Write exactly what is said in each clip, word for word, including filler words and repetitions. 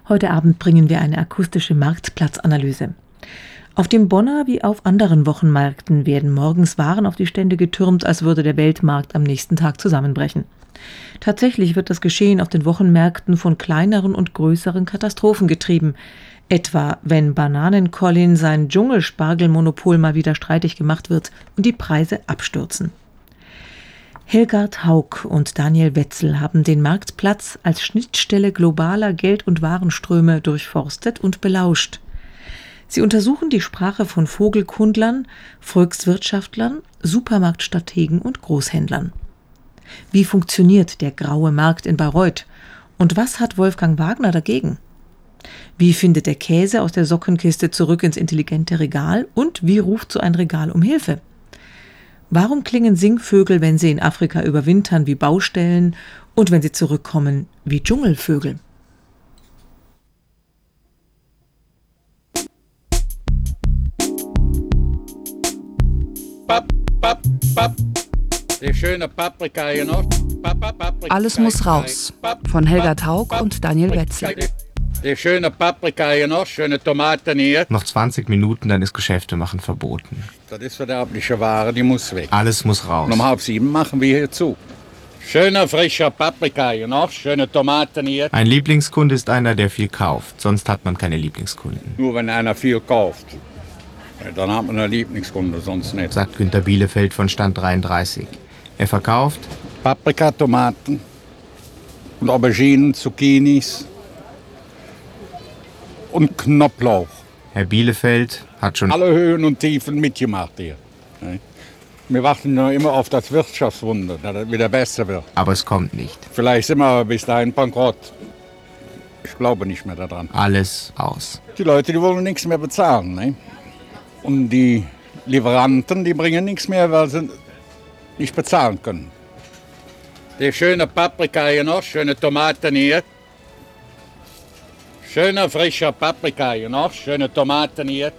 Heute Abend bringen wir eine akustische Marktplatzanalyse. Auf dem Bonner wie auf anderen Wochenmärkten werden morgens Waren auf die Stände getürmt, als würde der Weltmarkt am nächsten Tag zusammenbrechen. Tatsächlich wird das Geschehen auf den Wochenmärkten von kleineren und größeren Katastrophen getrieben. Etwa, wenn Bananen-Colin sein Dschungelspargelmonopol mal wieder streitig gemacht wird und die Preise abstürzen. Helgard Haug und Daniel Wetzel haben den Marktplatz als Schnittstelle globaler Geld- und Warenströme durchforstet und belauscht. Sie untersuchen die Sprache von Vogelkundlern, Volkswirtschaftlern, Supermarktstrategen und Großhändlern. Wie funktioniert der graue Markt in Bayreuth? Und was hat Wolfgang Wagner dagegen? Wie findet der Käse aus der Sockenkiste zurück ins intelligente Regal? Und wie ruft so ein Regal um Hilfe? Warum klingen Singvögel, wenn sie in Afrika überwintern, wie Baustellen und wenn sie zurückkommen, wie Dschungelvögel? Papp, papp, papp. Die schöne Paprika hier noch. Papp, Paprika, Alles muss raus. Von Helgard Haug und Daniel Wetzel. Die schöne Paprika hier noch, schöne Tomaten hier. Noch zwanzig Minuten, dann ist Geschäfte machen verboten. Das ist verderbliche Ware, die muss weg. Alles muss raus. Und um halb sieben machen wir hier zu. Schöner, frischer Paprika hier noch, schöne Tomaten hier. Ein Lieblingskunde ist einer, der viel kauft. Sonst hat man keine Lieblingskunden. Nur wenn einer viel kauft. Dann hat man einen Lieblingskunde, sonst nicht. Sagt Günter Bielefeld von Stand dreiunddreißig. Er verkauft Paprika, Tomaten und Auberginen, Zucchinis und Knoblauch. Herr Bielefeld hat schon alle Höhen und Tiefen mitgemacht hier. Wir warten nur immer auf das Wirtschaftswunder, dass es wieder besser wird. Aber es kommt nicht. Vielleicht sind wir bis dahin bankrott. Ich glaube nicht mehr daran. Alles aus. Die Leute, die wollen nichts mehr bezahlen. Ne? Und die Lieferanten, die bringen nichts mehr, weil sie nicht bezahlen können. Die schöne Paprika hier noch, schöne Tomaten hier. Schöner, frischer Paprika hier noch, schöne Tomaten hier.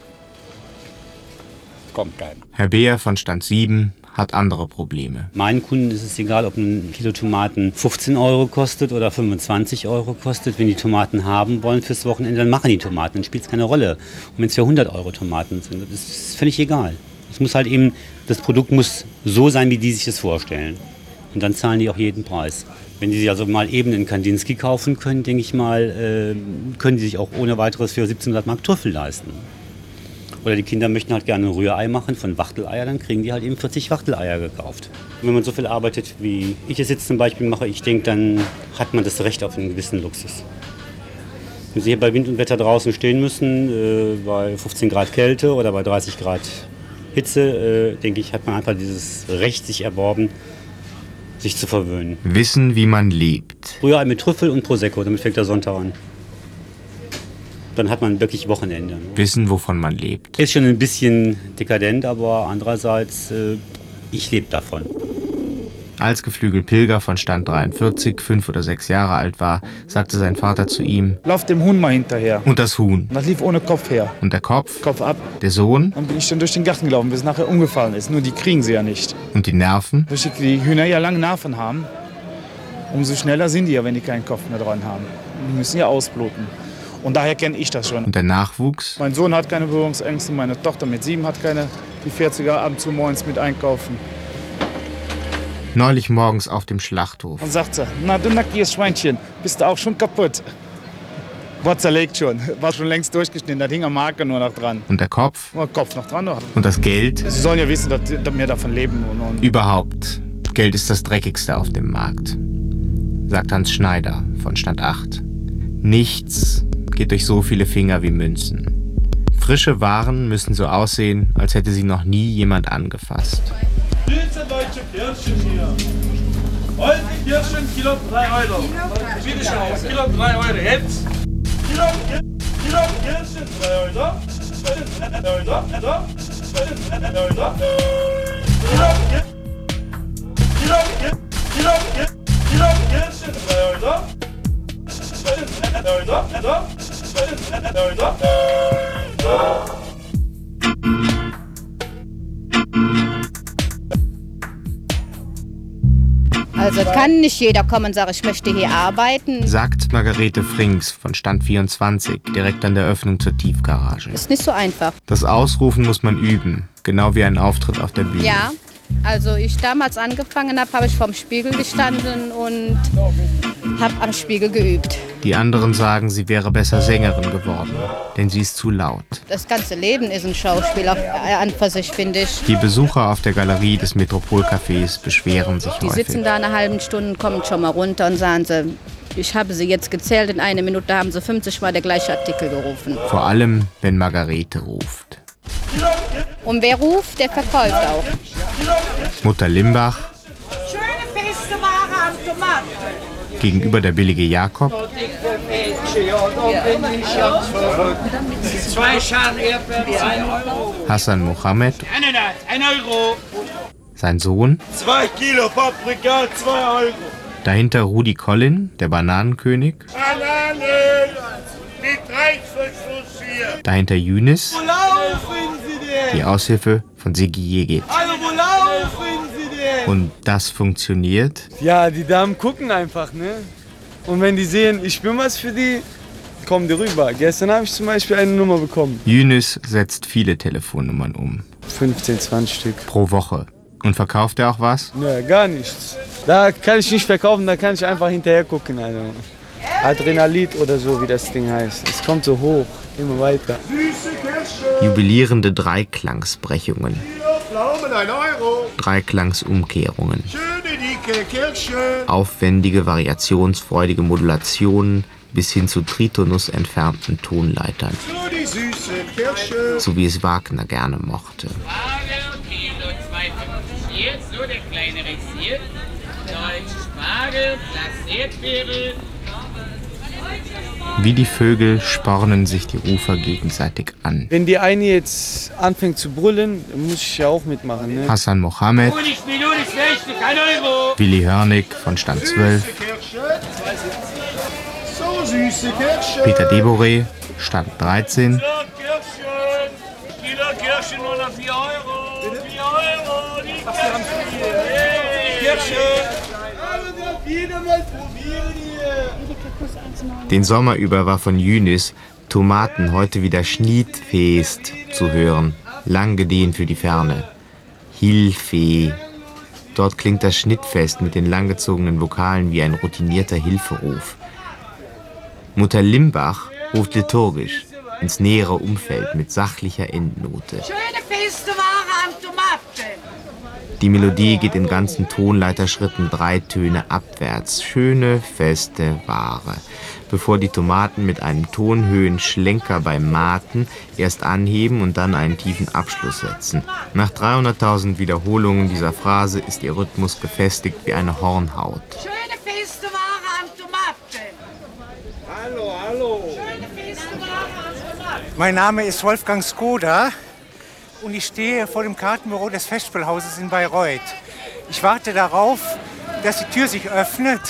Kommt keiner. Herr Beer von Stand sieben hat andere Probleme. Meinen Kunden ist es egal, ob ein Kilo Tomaten fünfzehn Euro kostet oder fünfundzwanzig Euro kostet. Wenn die Tomaten haben wollen fürs Wochenende, dann machen die Tomaten. Dann spielt es keine Rolle. Und wenn es für hundert Euro Tomaten sind, das ist völlig egal. Es muss halt eben, das Produkt muss so sein, wie die sich das vorstellen. Und dann zahlen die auch jeden Preis. Wenn die sich also mal eben in Kandinsky kaufen können, denke ich mal, äh, können die sich auch ohne weiteres für siebzehnhundert Mark Trüffel leisten. Oder die Kinder möchten halt gerne ein Rührei machen von Wachteleier, dann kriegen die halt eben vierzig Wachteleier gekauft. Wenn man so viel arbeitet, wie ich es jetzt zum Beispiel mache, ich denke, dann hat man das Recht auf einen gewissen Luxus. Wenn Sie hier bei Wind und Wetter draußen stehen müssen, äh, bei fünfzehn Grad Kälte oder bei dreißig Grad Hitze, äh, denke ich, hat man einfach dieses Recht sich erworben, sich zu verwöhnen. Wissen, wie man lebt. Rührei mit Trüffel und Prosecco, damit fängt der Sonntag an. Dann hat man wirklich Wochenende. Wissen, wovon man lebt. Ist schon ein bisschen dekadent, aber andererseits, äh, ich lebe davon. Als Geflügel Pilger von Stand dreiundvierzig, fünf oder sechs Jahre alt war, sagte sein Vater zu ihm: Lauf dem Huhn mal hinterher. Und das Huhn. Und das lief ohne Kopf her. Und der Kopf? Kopf ab. Der Sohn? Dann bin ich dann durch den Garten gelaufen, bis es nachher umgefallen ist. Nur die kriegen sie ja nicht. Und die Nerven? Durch die, die Hühner ja lange Nerven haben, umso schneller sind die ja, wenn die keinen Kopf mehr dran haben. Die müssen ja ausbluten. Und daher kenne ich das schon. Und der Nachwuchs? Mein Sohn hat keine Berührungsängste, meine Tochter mit sieben hat keine. Die fährt sogar abends zu morgens mit einkaufen. Neulich morgens auf dem Schlachthof. Und sagt sie: Na du nackiges Schweinchen, bist du auch schon kaputt? War zerlegt schon, war schon längst durchgeschnitten, da hing am Marke nur noch dran. Und der Kopf? Und der Kopf noch dran. Noch. Und das Geld? Sie sollen ja wissen, dass, dass wir davon leben. Und, und Überhaupt. Geld ist das Dreckigste auf dem Markt, sagt Hans Schneider von Stand acht. Nichts geht durch so viele Finger wie Münzen. Frische Waren müssen so aussehen, als hätte sie noch nie jemand angefasst. Süße deutsche Kirschen hier. Heute Kirschen, Kilo drei Euro. Bitte schön, Kilo drei Euro. Jetzt. Kilo, Kilo Kirschen drei Euro. Kilo, Kilo, Kilo, Kilo Kirschen drei Euro. Also kann nicht jeder kommen und sagen, ich möchte hier arbeiten. Sagt Margarete Frings von Stand vierundzwanzig, direkt an der Öffnung zur Tiefgarage. Ist nicht so einfach. Das Ausrufen muss man üben, genau wie ein Auftritt auf der Bühne. Ja, also ich damals angefangen habe, habe ich vorm Spiegel gestanden und habe am Spiegel geübt. Die anderen sagen, sie wäre besser Sängerin geworden, denn sie ist zu laut. Das ganze Leben ist ein Schauspiel auf, äh, an für sich, finde ich. Die Besucher auf der Galerie des Metropolcafés beschweren sich Die häufig. sitzen da eine halbe Stunde, kommen schon mal runter und sagen sie, ich habe sie jetzt gezählt, in einer Minute haben sie fünfzig Mal der gleiche Artikel gerufen. Vor allem, wenn Margarete ruft. Und wer ruft, der verkauft auch. Mutter Limbach, Schöne feste Ware am Tomaten. gegenüber der billige Jakob, Zwei Schalen Erdbeeren, ein Euro. Hassan Mohammed, Ananas, ein Euro. sein Sohn, Zwei Kilo Paprika, zwei Euro. dahinter Rudi Collin, der Bananenkönig, Bananen mit Reisverschluss hier. dahinter Yunus, Wo laufen Sie denn? die Aushilfe von Sigi Jegit. Hallo, wo laufen Sie denn? Und das funktioniert, Ja, die Damen gucken einfach, ne? Und wenn die sehen, ich bin was für die, kommen die rüber. Gestern habe ich zum Beispiel eine Nummer bekommen. Yunus setzt viele Telefonnummern um, fünfzehn, zwanzig Stück. pro Woche. Und verkauft er auch was? Ja, gar nichts. Da kann ich nicht verkaufen, da kann ich einfach hinterher gucken. Also. Adrenalit oder so, wie das Ding heißt. Es kommt so hoch, immer weiter. Jubilierende Dreiklangsbrechungen, Pflaumen, ein Euro. Dreiklangsumkehrungen, Schöne dicke Kirschen. aufwendige, variationsfreudige Modulationen bis hin zu Tritonus entfernten Tonleitern, So die süße Kirsche. so wie es Wagner gerne mochte. Spargel, Kilo zwei fünfundvierzig, so der kleine Rexiert. Deutsch Spargel, Glas Erdbeere. Wie die Vögel spornen sich die Rufer gegenseitig an. Wenn die eine jetzt anfängt zu brüllen, dann muss ich ja auch mitmachen. Ne? Hassan Mohammed, Honig, Minuten, Schlechte, kein Euro. Willi Hörnig von Stand zwölf, So süße Kirsche. Peter Deboré, Stand dreizehn, So Kirschen. Kilo Kirschen nur noch vier Euro. vier Euro, die Kirschen. Kirschen. Alle darf jeder mal probieren hier. Den Sommer über war von Yunus Tomaten heute wieder Schniedfeest zu hören, lang gedehnt für die Ferne. Hilfe. Dort klingt das Schnittfest mit den langgezogenen Vokalen wie ein routinierter Hilferuf. Mutter Limbach ruft liturgisch ins nähere Umfeld mit sachlicher Endnote. Schöne feste Ware am Tomaten. Die Melodie geht in ganzen Tonleiterschritten drei Töne abwärts. Schöne, feste Ware. Bevor die Tomaten mit einem Tonhöhenschlenker beim Maten erst anheben und dann einen tiefen Abschluss setzen. Nach dreihunderttausend Wiederholungen dieser Phrase ist ihr Rhythmus gefestigt wie eine Hornhaut. Schöne feste Ware am Tomaten. Hallo, hallo. Schöne feste Ware am Tomaten. Mein Name ist Wolfgang Skoda und ich stehe vor dem Kartenbüro des Festspielhauses in Bayreuth. Ich warte darauf, dass die Tür sich öffnet.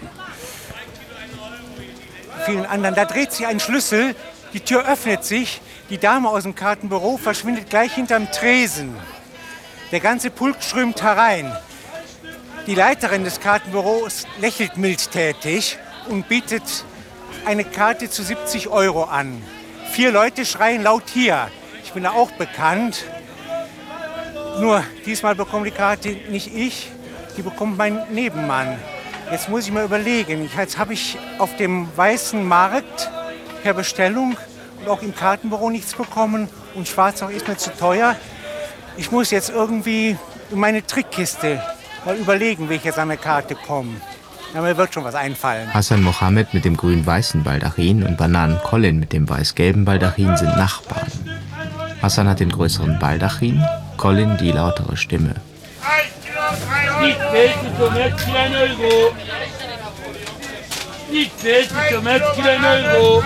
Vielen anderen. Da dreht sich ein Schlüssel, die Tür öffnet sich, die Dame aus dem Kartenbüro verschwindet gleich hinterm Tresen. Der ganze Pulk strömt herein. Die Leiterin des Kartenbüros lächelt mildtätig und bietet eine Karte zu siebzig Euro an. Vier Leute schreien laut hier. Ich bin da auch bekannt. Nur diesmal bekommt die Karte nicht ich, die bekommt mein Nebenmann. Jetzt muss ich mal überlegen. Jetzt habe ich auf dem weißen Markt per Bestellung und auch im Kartenbüro nichts bekommen und Schwarzach ist mir zu teuer. Ich muss jetzt irgendwie in meine Trickkiste mal überlegen, wie ich jetzt an eine Karte komme. Ja, mir wird schon was einfallen. Hassan Mohammed mit dem grün-weißen Baldachin und Bananen Collin mit dem weiß-gelben Baldachin sind Nachbarn. Hassan hat den größeren Baldachin, Collin die lautere Stimme. Nicht feste Tomaten, ein Euro. Nicht feste Tomaten, ein Euro.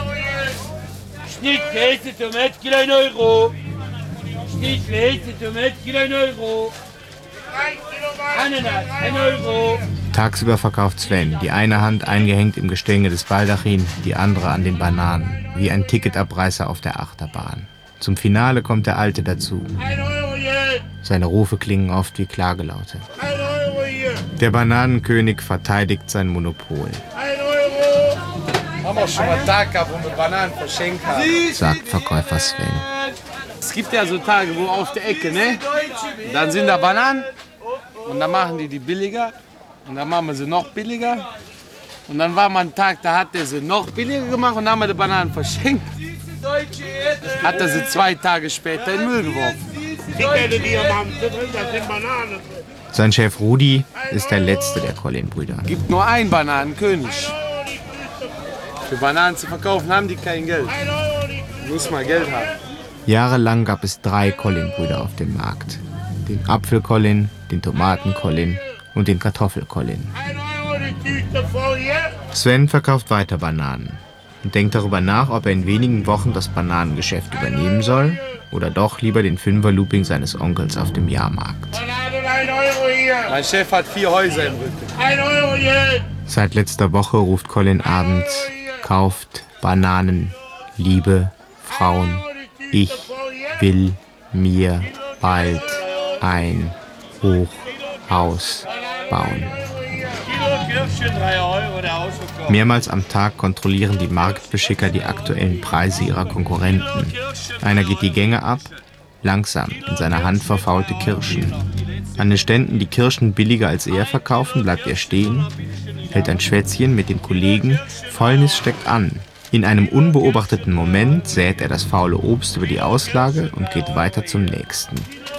Nicht feste Tomaten, ein Euro. Nicht feste Tomaten, ein Euro. Ananas, ein Euro. Tagsüber verkauft Sven, die eine Hand eingehängt im Gestänge des Baldachin, die andere an den Bananen, wie ein Ticketabreißer auf der Achterbahn. Zum Finale kommt der Alte dazu. Ein Euro hier. Seine Rufe klingen oft wie Klagelaute. Ein Euro hier. Der Bananenkönig verteidigt sein Monopol, Haben wir schon mal einen Tag gehabt, wo wir Bananen verschenkt haben. sagt Verkäufer Sven. Es gibt ja so Tage, wo auf der Ecke, ne? Dann sind da Bananen und dann machen die die billiger und dann machen wir sie noch billiger. Und dann war mal ein Tag, da hat der sie noch billiger gemacht und dann haben wir die Bananen verschenkt. Hat er sie zwei Tage später in den Müll geworfen. Sein Chef Rudi ist der letzte der Collin-Brüder. Gibt nur einen Bananenkönig. Für Bananen zu verkaufen haben die kein Geld. Muss mal Geld haben. Jahrelang gab es drei Collin-Brüder auf dem Markt. Den Apfel-Collin, den Tomaten-Collin und den Kartoffel-Collin. Sven verkauft weiter Bananen und denkt darüber nach, ob er in wenigen Wochen das Bananengeschäft übernehmen soll oder doch lieber den Fünfer-Looping seines Onkels auf dem Jahrmarkt. Mein Chef hat vier Häuser im Rücken. Seit letzter Woche ruft Collin abends, kauft Bananen, Liebe, Frauen, ich will mir bald ein Hochhaus bauen. Mehrmals am Tag kontrollieren die Marktbeschicker die aktuellen Preise ihrer Konkurrenten. Einer geht die Gänge ab, langsam, in seiner Hand verfaulte Kirschen. An den Ständen, die Kirschen billiger als er verkaufen, bleibt er stehen, hält ein Schwätzchen mit den Kollegen, Fäulnis steckt an. In einem unbeobachteten Moment sät er das faule Obst über die Auslage und geht weiter zum nächsten.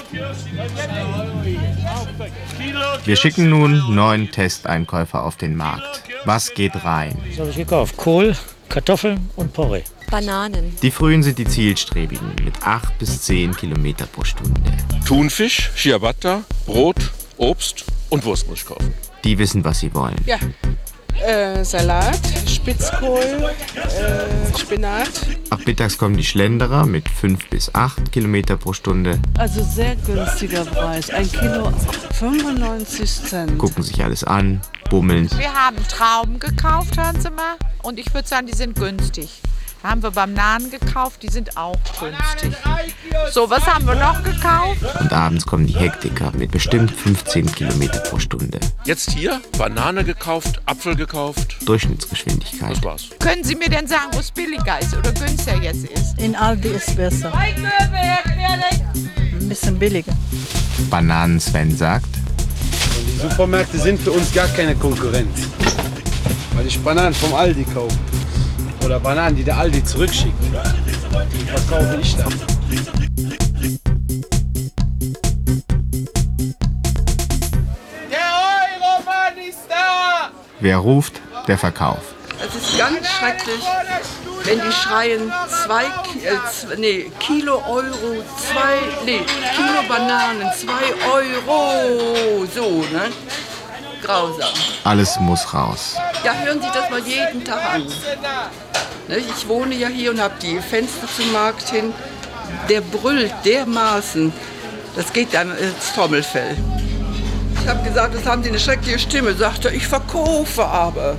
Wir schicken nun neun Testeinkäufer auf den Markt. Was geht rein? Was habe ich gekauft? Kohl, Kartoffeln und Porree. Bananen. Die Frühen sind die Zielstrebigen mit acht bis zehn Kilometer pro Stunde. Thunfisch, Ciabatta, Brot, Obst und Wurst muss ich kaufen. Die wissen, was sie wollen. Ja, äh, Salat, Spitzkohl, äh, Spinat. Ab mittags kommen die Schlenderer mit fünf bis acht Kilometer pro Stunde. Also sehr günstiger Preis. Ein Kilo fünfundneunzig Cent. Gucken sich alles an, bummeln. Wir haben Trauben gekauft, hören Sie mal. Und ich würde sagen, die sind günstig. Da haben wir Bananen gekauft, die sind auch günstig. So, was haben wir noch gekauft? Und abends kommen die Hektiker mit bestimmt fünfzehn Kilometer pro Stunde. Jetzt hier Banane gekauft, Apfel gekauft. Durchschnittsgeschwindigkeit. Das war's. Können Sie mir denn sagen, wo es billiger ist oder günstiger jetzt ist? In Aldi ist besser. Ein bisschen billiger. Bananen-Sven sagt: Die Supermärkte sind für uns gar keine Konkurrenz. Weil ich Bananen vom Aldi kaufe. Oder Bananen, die der Aldi zurückschickt. Die verkaufe ich dann. Der Euromann ist da! Wer ruft, der verkauft. Es ist ganz schrecklich, wenn die schreien, zwei äh, nee, Kilo Euro, zwei, nee, Kilo Bananen, zwei Euro, so, ne? Grausam. Alles muss raus. Ja, hören Sie das mal jeden Tag an. Ne, ich wohne ja hier und habe die Fenster zum Markt hin. Der brüllt dermaßen, das geht dann ins Trommelfell. Ich habe gesagt, das haben Sie eine schreckliche Stimme, sagt er, ich verkaufe aber.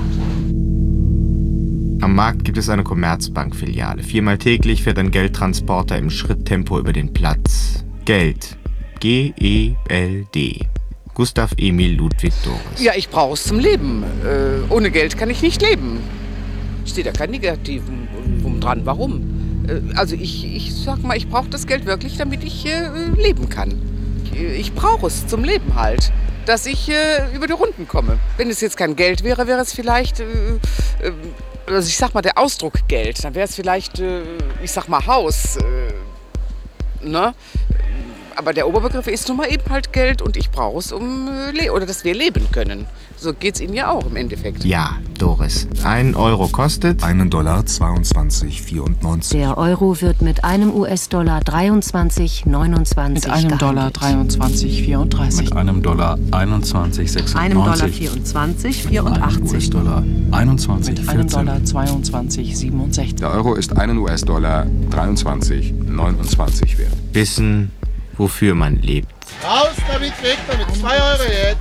Am Markt gibt es eine Commerzbank-Filiale. Viermal täglich fährt ein Geldtransporter im Schritttempo über den Platz. Geld. G E L D. Gustav Emil Ludwig Doris. Ja, ich brauche es zum Leben. Äh, ohne Geld kann ich nicht leben. Steht da kein Negativen dran. Warum? Äh, also ich, ich sag mal, ich brauche das Geld wirklich, damit ich äh, leben kann. Ich, ich brauche es zum Leben halt, dass ich äh, über die Runden komme. Wenn es jetzt kein Geld wäre, wäre es vielleicht, äh, äh, also ich sag mal, der Ausdruck Geld. Dann wäre es vielleicht, äh, ich sag mal, Haus. Äh, ne? Aber der Oberbegriff ist nun mal eben halt Geld und ich brauche es, um le- oder dass wir leben können. So geht's Ihnen ja auch im Endeffekt. Ja, Doris. Ein Euro kostet einen Dollar zweiundzwanzig vierundneunzig. Der Euro wird mit einem U S-Dollar dreiundzwanzig neunundzwanzig Mit einem Dollar dreiundzwanzig vierunddreißig. Mit einem Dollar einundzwanzig sechsundneunzig. Einem Dollar vierundzwanzig vierundachtzig. U S-Dollar einundzwanzig Mit einem Dollar zweiundzwanzig siebenundsechzig. Der Euro ist einen U S-Dollar dreiundzwanzig neunundzwanzig wert. Wissen, wofür man lebt. Raus damit, weg damit, zwei Euro jetzt.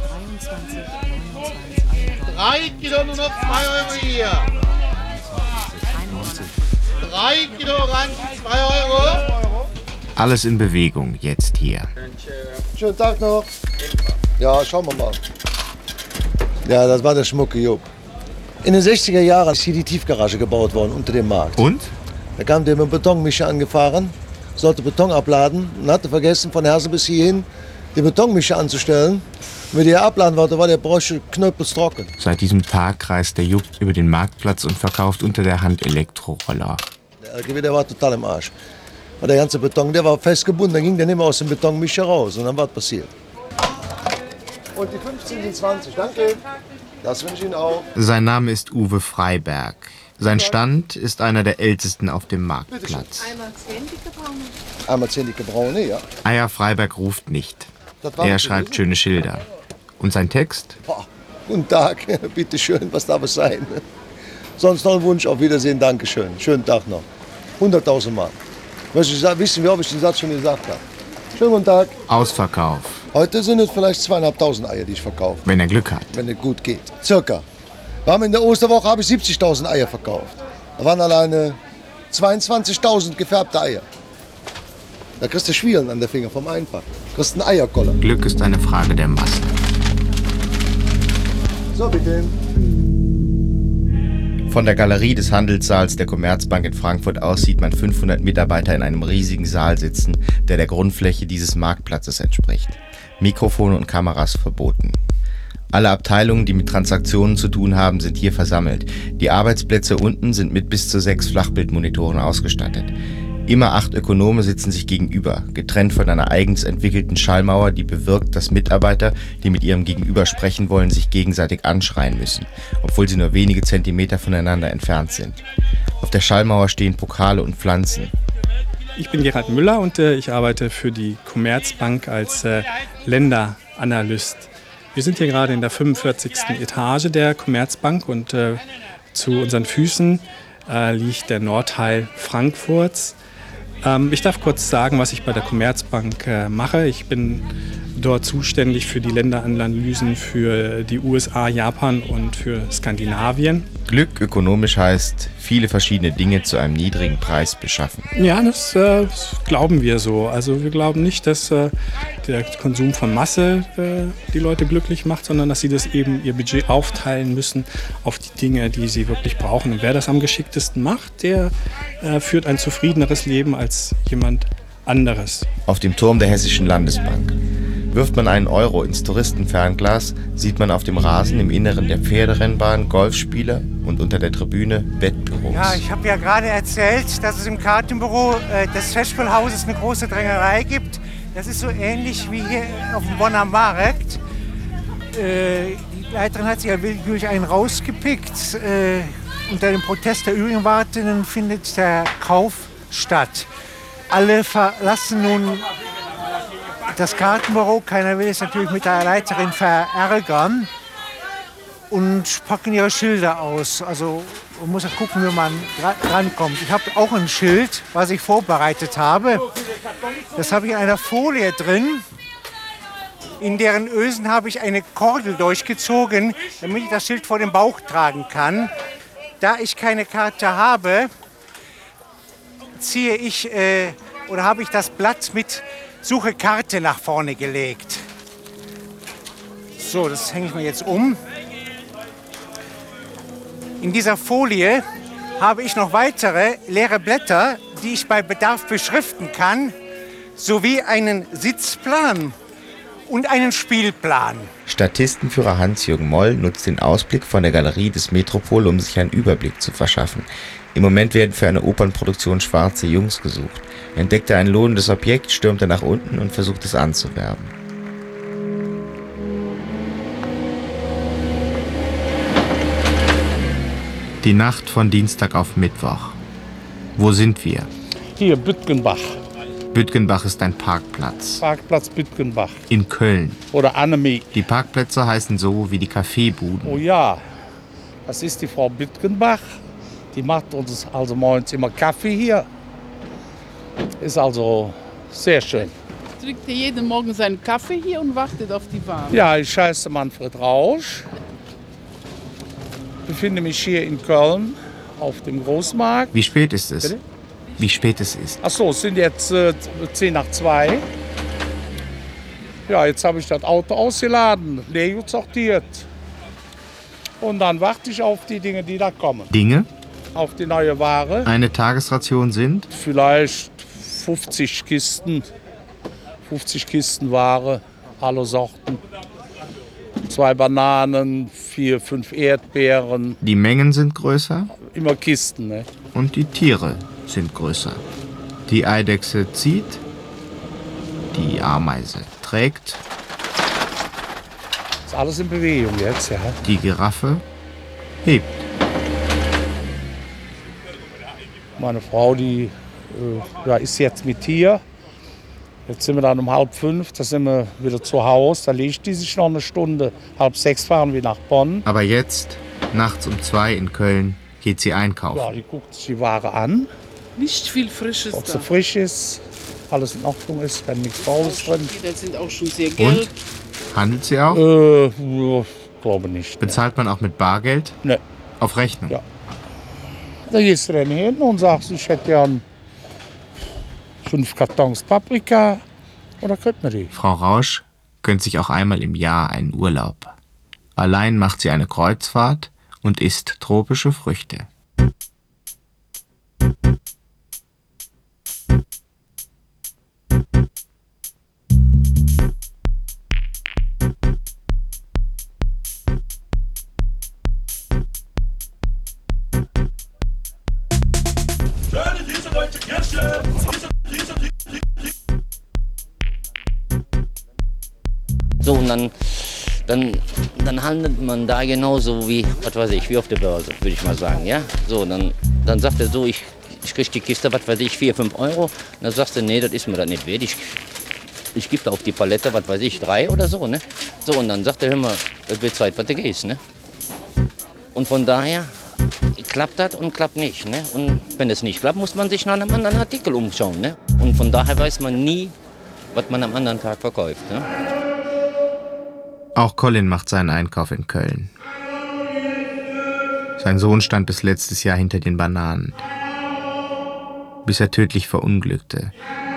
Drei Kilo nur noch zwei Euro hier. Drei Kilo Orangen, zwei Euro. Alles in Bewegung jetzt hier. Schönen Tag noch. Ja, schauen wir mal. Ja, das war der schmucke Job. In den sechziger Jahren ist hier die Tiefgarage gebaut worden unter dem Markt. Und? Da kam der mit dem Betonmischer angefahren, sollte Beton abladen und hatte vergessen, von Hersen bis hierhin den Betonmischer anzustellen. Wenn der abladen wollte, war der Brosche knöpelstrocken. Seit diesem Tag reist der Jupp über den Marktplatz und verkauft unter der Hand Elektroroller. Der L K W, der war total im Arsch. Und der ganze Beton, der war festgebunden, dann ging der nicht mehr aus dem Betonmischer raus. Und dann war es passiert. Und die fünfzehn sind zwanzig, danke. Das wünsche ich Ihnen auch. Sein Name ist Uwe Freiberg. Sein Stand ist einer der ältesten auf dem Marktplatz. Einmal zehn dicke braune. Einmal zehn dicke braune, ja. Eier Freiberg ruft nicht. Er schreibt schöne Schilder. Und sein Text? Boah, guten Tag, bitte schön, was darf es sein? Sonst noch ein Wunsch, auf Wiedersehen, Dankeschön. Schönen Tag noch. hunderttausend Mark. Wissen wir, ob ich den Satz schon gesagt habe? Schönen guten Tag. Ausverkauf. Heute sind es vielleicht zweieinhalbtausend Eier, die ich verkaufe. Wenn er Glück hat. Wenn es gut geht. Circa. Wir haben in der Osterwoche habe ich siebzigtausend Eier verkauft. Da waren alleine zweiundzwanzigtausend gefärbte Eier. Da kriegst du Schwielen an der Finger vom Einpacken. Du kriegst einen Eierkoller. Glück ist eine Frage der Masse. So, bitte. Von der Galerie des Handelssaals der Commerzbank in Frankfurt aus sieht man fünfhundert Mitarbeiter in einem riesigen Saal sitzen, der der Grundfläche dieses Marktplatzes entspricht. Mikrofone und Kameras verboten. Alle Abteilungen, die mit Transaktionen zu tun haben, sind hier versammelt. Die Arbeitsplätze unten sind mit bis zu sechs Flachbildmonitoren ausgestattet. Immer acht Ökonome sitzen sich gegenüber, getrennt von einer eigens entwickelten Schallmauer, die bewirkt, dass Mitarbeiter, die mit ihrem Gegenüber sprechen wollen, sich gegenseitig anschreien müssen, obwohl sie nur wenige Zentimeter voneinander entfernt sind. Auf der Schallmauer stehen Pokale und Pflanzen. Ich bin Gerhard Müller und äh, ich arbeite für die Commerzbank als äh, Länderanalyst. Wir sind hier gerade in der fünfundvierzigsten Etage der Commerzbank und äh, zu unseren Füßen äh, liegt der Nordteil Frankfurts. Ähm, ich darf kurz sagen, was ich bei der Commerzbank äh, mache. Ich bin dort zuständig für die Länderanalysen für die U S A, Japan und für Skandinavien. Glück ökonomisch heißt, viele verschiedene Dinge zu einem niedrigen Preis beschaffen. Ja, das, äh, das glauben wir so. Also wir glauben nicht, dass äh, der Konsum von Masse äh, die Leute glücklich macht, sondern dass sie das eben ihr Budget aufteilen müssen auf die Dinge, die sie wirklich brauchen. Und wer das am geschicktesten macht, der äh, führt ein zufriedeneres Leben als jemand anderes. Auf dem Turm der Hessischen Landesbank. Wirft man einen Euro ins Touristenfernglas, sieht man auf dem Rasen im Inneren der Pferderennbahn Golfspieler und unter der Tribüne Wettbüros. Ja, ich habe ja gerade erzählt, dass es im Kartenbüro äh, des Festspielhauses eine große Drängerei gibt. Das ist so ähnlich wie hier auf dem Bonner Markt. Äh, die Leiterin hat sich ja willkürlich einen rausgepickt. Äh, unter dem Protest der übrigen Wartenden findet der Kauf statt. Alle verlassen nun das Kartenbüro, keiner will es natürlich mit der Leiterin verärgern und packen ihre Schilder aus. Also man muss ja gucken, wie man drankommt. Ich habe auch ein Schild, was ich vorbereitet habe. Das habe ich in einer Folie drin. In deren Ösen habe ich eine Kordel durchgezogen, damit ich das Schild vor dem Bauch tragen kann. Da ich keine Karte habe, ziehe ich äh, oder habe ich das Blatt mit Suche Karte nach vorne gelegt. So, das hänge ich mir jetzt um. In dieser Folie habe ich noch weitere leere Blätter, die ich bei Bedarf beschriften kann, sowie einen Sitzplan und einen Spielplan. Statistenführer Hans-Jürgen Moll nutzt den Ausblick von der Galerie des Metropol, um sich einen Überblick zu verschaffen. Im Moment werden für eine Opernproduktion schwarze Jungs gesucht. Entdeckt er ein lohnendes Objekt, stürmt er nach unten und versucht es anzuwerben. Die Nacht von Dienstag auf Mittwoch. Wo sind wir? Hier, Büttgenbach. Büttgenbach ist ein Parkplatz. Parkplatz Büttgenbach. In Köln. Oder Annemie. Die Parkplätze heißen so wie die Kaffeebuden. Oh ja, das ist die Frau Büttgenbach. Die macht uns also morgens immer Kaffee hier. Ist also sehr schön. Trinkt ihr jeden Morgen seinen Kaffee hier und wartet auf die Ware? Ja, ich heiße Manfred Rausch. Ich befinde mich hier in Köln auf dem Großmarkt. Wie spät ist es? Bitte? Wie spät es ist? Ach so, es sind jetzt äh, zehn nach zwei. Ja, jetzt habe ich das Auto ausgeladen, leer sortiert. und dann warte ich auf die Dinge, die da kommen. Dinge? Auf die neue Ware. Eine Tagesration sind? Vielleicht fünfzig Kisten. fünfzig Kisten Ware, alle Sorten. Zwei Bananen, vier, fünf Erdbeeren. Die Mengen sind größer? Immer Kisten, ne? Und die Tiere sind größer. Die Eidechse zieht, die Ameise trägt. Ist alles in Bewegung jetzt, ja. Die Giraffe hebt. Meine Frau, die äh, ja, ist jetzt mit hier. Jetzt sind wir dann um halb fünf, da sind wir wieder zu Hause. Da legt die sich noch eine Stunde. Halb sechs fahren wir nach Bonn. Aber jetzt, nachts um zwei in Köln, geht sie einkaufen. Ja, die guckt sich die Ware an. Nicht viel Frisches Ob da. sie frisch ist, alles in Ordnung ist, wenn nichts Faules drin. Die sind auch schon sehr gelb. Und? Handelt sie auch? Äh, ja, glaube nicht. Bezahlt man auch mit Bargeld? Ne. Auf Rechnung? Ja. Da gehst du dann hin und sagst, ich hätte gern fünf Kartons Paprika, oder kriegt man die? Frau Rausch gönnt sich auch einmal im Jahr einen Urlaub. Allein macht sie eine Kreuzfahrt und isst tropische Früchte. So, und dann, dann, dann handelt man da genauso wie, was weiß ich, wie auf der Börse, würde ich mal sagen, ja. So, dann, dann sagt er so, ich, ich kriege die Kiste, was weiß ich, vier, fünf Euro. Und dann sagst du, nee, das ist mir das nicht wert. Ich, ich gebe da auf die Palette, was weiß ich, drei oder so, ne. So, und dann sagt er, hör mal, es wird Zeit, was du gehst, ne. Und von daher klappt das und klappt nicht, ne. Und wenn es nicht klappt, muss man sich nach einem anderen Artikel umschauen, ne. Und von daher weiß man nie, was man am anderen Tag verkauft, ne. Auch Colin macht seinen Einkauf in Köln. Sein Sohn stand bis letztes Jahr hinter den Bananen, bis er tödlich verunglückte.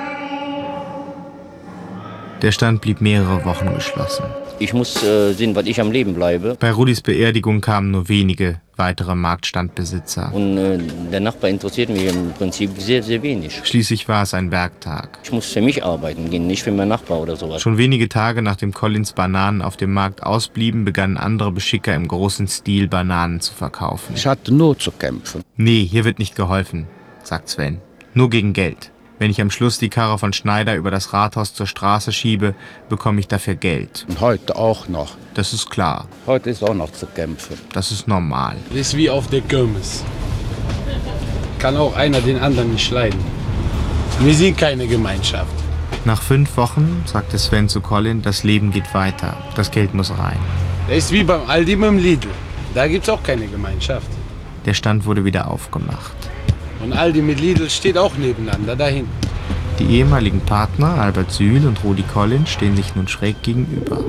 Der Stand blieb mehrere Wochen geschlossen. Ich muss äh, sehen, was ich am Leben bleibe. Bei Rudis Beerdigung kamen nur wenige weitere Marktstandbesitzer. Und äh, der Nachbar interessiert mich im Prinzip sehr, sehr wenig. Schließlich war es ein Werktag. Ich muss für mich arbeiten gehen, nicht für meinen Nachbar oder sowas. Schon wenige Tage nachdem Collins Bananen auf dem Markt ausblieben, begannen andere Beschicker im großen Stil Bananen zu verkaufen. Ich hatte nur zu kämpfen. Nee, hier wird nicht geholfen, sagt Sven. Nur gegen Geld. Wenn ich am Schluss die Karre von Schneider über das Rathaus zur Straße schiebe, bekomme ich dafür Geld. Und heute auch noch. Das ist klar. Heute ist auch noch zu kämpfen. Das ist normal. Das ist wie auf der Kirmes. Kann auch einer den anderen nicht leiden. Wir sind keine Gemeinschaft. Nach fünf Wochen sagte Sven zu Colin, das Leben geht weiter. Das Geld muss rein. Das ist wie beim Aldi mit dem Lidl. Da gibt es auch keine Gemeinschaft. Der Stand wurde wieder aufgemacht. Und Aldi mit Lidl steht auch nebeneinander da hinten. Die ehemaligen Partner Albert Sühl und Rudi Collin stehen sich nun schräg gegenüber.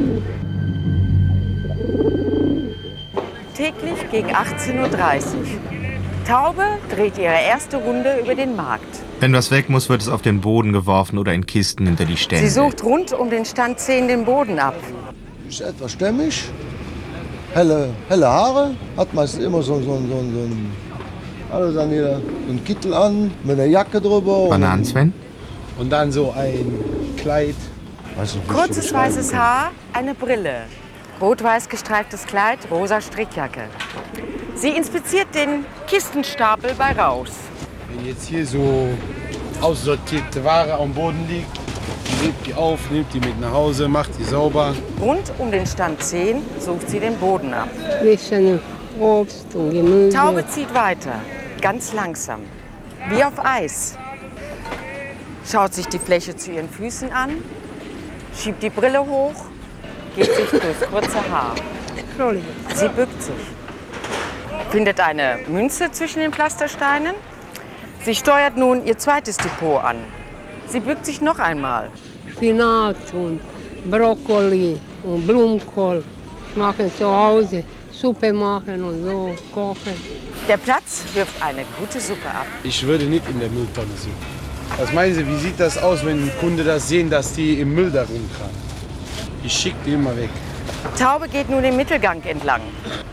Täglich gegen achtzehn Uhr dreißig. Taube dreht ihre erste Runde über den Markt. Wenn was weg muss, wird es auf den Boden geworfen oder in Kisten hinter die Stände. Sie sucht rund um den Stand zehn den Boden ab. Ist etwas stämmig, helle, helle Haare, hat meistens immer so, so, so, so ein Also dann hier einen Kittel an, mit einer Jacke drüber. Bananen, Sven? Und dann so ein Kleid. Weißt du, Kurzes weißes Haar, eine Brille. Rot-weiß gestreiftes Kleid, rosa Strickjacke. Sie inspiziert den Kistenstapel bei Raus. Wenn jetzt hier so aussortierte Ware am Boden liegt, hebt die auf, nimmt die mit nach Hause, macht die sauber. Rund um den Stand zehn sucht sie den Boden ab. Bisschen Obst und Gemüse. Taube zieht weiter, ganz langsam, wie auf Eis. Schaut sich die Fläche zu ihren Füßen an, schiebt die Brille hoch, geht sich durchs kurze Haar. Sie bückt sich, findet eine Münze zwischen den Pflastersteinen. Sie steuert nun ihr zweites Depot an. Sie bückt sich noch einmal. Spinat und Brokkoli und Blumenkohl. Ich mache zu Hause Suppe machen und so kochen. Der Platz wirft eine gute Suppe ab. Ich würde nicht in der Mülltonne suchen. Was meinen Sie, wie sieht das aus, wenn Kunden das sehen, dass die im Müll da rumkramen? Ich schicke die immer weg. Taube geht nun den Mittelgang entlang.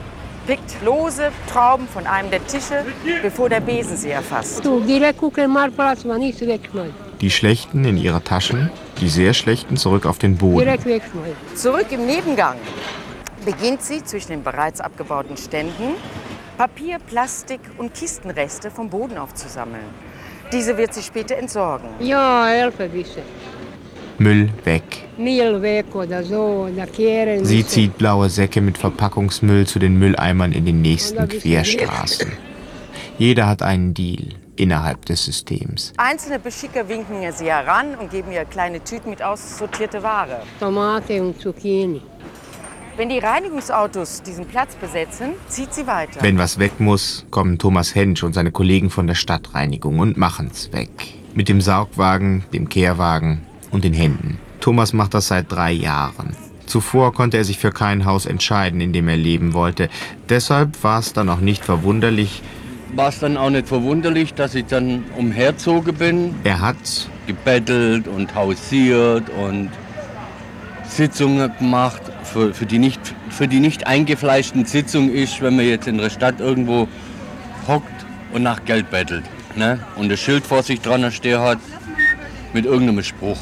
pickt lose Trauben von einem der Tische, bevor der Besen sie erfasst. Du, direkt gucken, Marktplatz, man nicht wegschmeißen. Die Schlechten in ihre Taschen, die sehr Schlechten zurück auf den Boden. Direkt wegschmeißen. Zurück im Nebengang beginnt sie zwischen den bereits abgebauten Ständen Papier, Plastik und Kistenreste vom Boden aufzusammeln. Diese wird sie später entsorgen. Ja, helfe ein bisschen. Müll weg. Mehl weg oder so, oder kehren. Sie zieht blaue Säcke mit Verpackungsmüll zu den Mülleimern in den nächsten Querstraßen. Jeder hat einen Deal innerhalb des Systems. Einzelne Beschicker winken ihr sie heran und geben ihr kleine Tüten mit aussortierte Ware. Tomate und Zucchini. Wenn die Reinigungsautos diesen Platz besetzen, zieht sie weiter. Wenn was weg muss, kommen Thomas Hensch und seine Kollegen von der Stadtreinigung und machen's weg. Mit dem Saugwagen, dem Kehrwagen und den Händen. Thomas macht das seit drei Jahren. Zuvor konnte er sich für kein Haus entscheiden, in dem er leben wollte. Deshalb war es dann auch nicht verwunderlich, war es dann auch nicht verwunderlich, dass ich dann umherzogen bin. Er hat gebettelt und hausiert und Sitzungen gemacht. Für, für, die nicht, für die nicht eingefleischten Sitzungen ist, wenn man jetzt in der Stadt irgendwo hockt und nach Geld bettelt. Ne? Und das Schild vor sich dran stehen hat mit irgendeinem Spruch.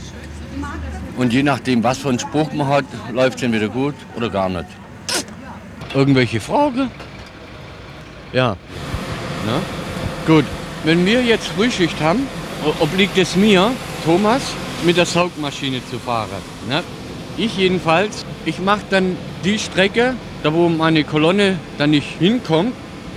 Und je nachdem, was für einen Spruch man hat, läuft es entweder gut oder gar nicht. Irgendwelche Fragen? Ja. Ne? Gut, wenn wir jetzt Frühschicht haben, obliegt es mir, Thomas, mit der Saugmaschine zu fahren. Ne? Ich jedenfalls, ich mache dann die Strecke, da wo meine Kolonne dann nicht hinkommt.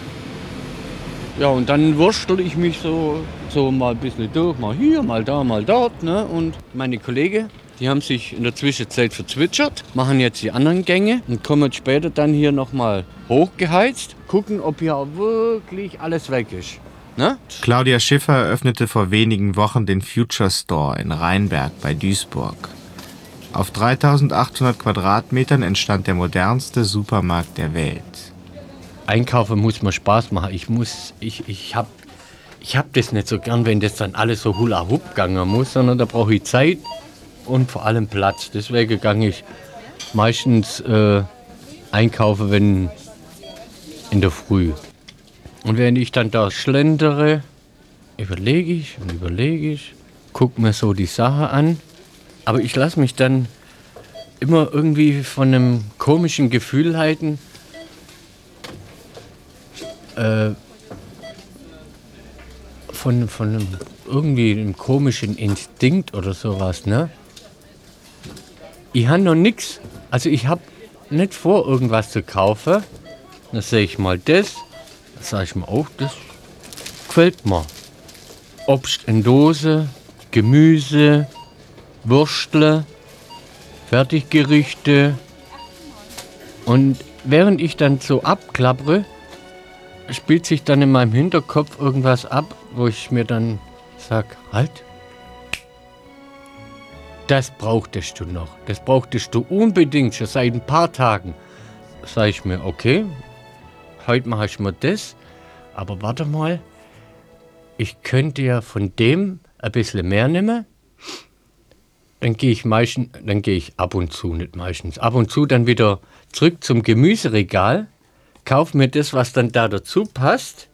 Ja, und dann wurstel ich mich so, so mal ein bisschen durch, mal hier, mal da, mal dort. Ne? Und meine Kollegen, die haben sich in der Zwischenzeit verzwitschert, machen jetzt die anderen Gänge und kommen später dann hier nochmal hochgeheizt, gucken, ob hier auch wirklich alles weg ist. Ne? Claudia Schiffer eröffnete vor wenigen Wochen den Future Store in Rheinberg bei Duisburg. Auf dreitausendachthundert Quadratmetern entstand der modernste Supermarkt der Welt. Einkaufen muss mir Spaß machen. Ich muss, ich, ich hab, ich hab das nicht so gern, wenn das dann alles so hula-hup gehen muss, sondern da brauche ich Zeit und vor allem Platz. Deswegen gehe ich meistens äh, einkaufen, wenn in der Früh. Und wenn ich dann da schlendere, überlege ich und überlege ich, gucke mir so die Sache an. Aber ich lasse mich dann immer irgendwie von einem komischen Gefühl leiten. Äh, von, von einem, irgendwie einem komischen Instinkt oder sowas, ne? Ich habe noch nichts. Also ich habe nicht vor, irgendwas zu kaufen. Dann sehe ich mal das. Dann sage ich mir auch, das gefällt mir. Obst in Dose, Gemüse, Würstle, Fertiggerichte. Und während ich dann so abklappere, spielt sich dann in meinem Hinterkopf irgendwas ab, wo ich mir dann sage, halt, das brauchtest du noch. Das brauchtest du unbedingt, schon seit ein paar Tagen. Sage ich mir, okay, heute mache ich mir das, aber warte mal, ich könnte ja von dem ein bisschen mehr nehmen. Dann gehe ich meistens, dann gehe ich ab und zu, nicht meistens, ab und zu dann wieder zurück zum Gemüseregal, kaufe mir das, was dann da dazu passt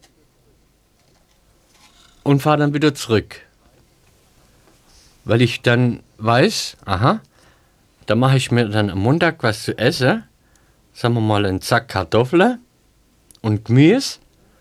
und fahre dann wieder zurück. Weil ich dann weiß, aha, da mache ich mir dann am Montag was zu essen, sagen wir mal einen Sack Kartoffeln und Gemüse,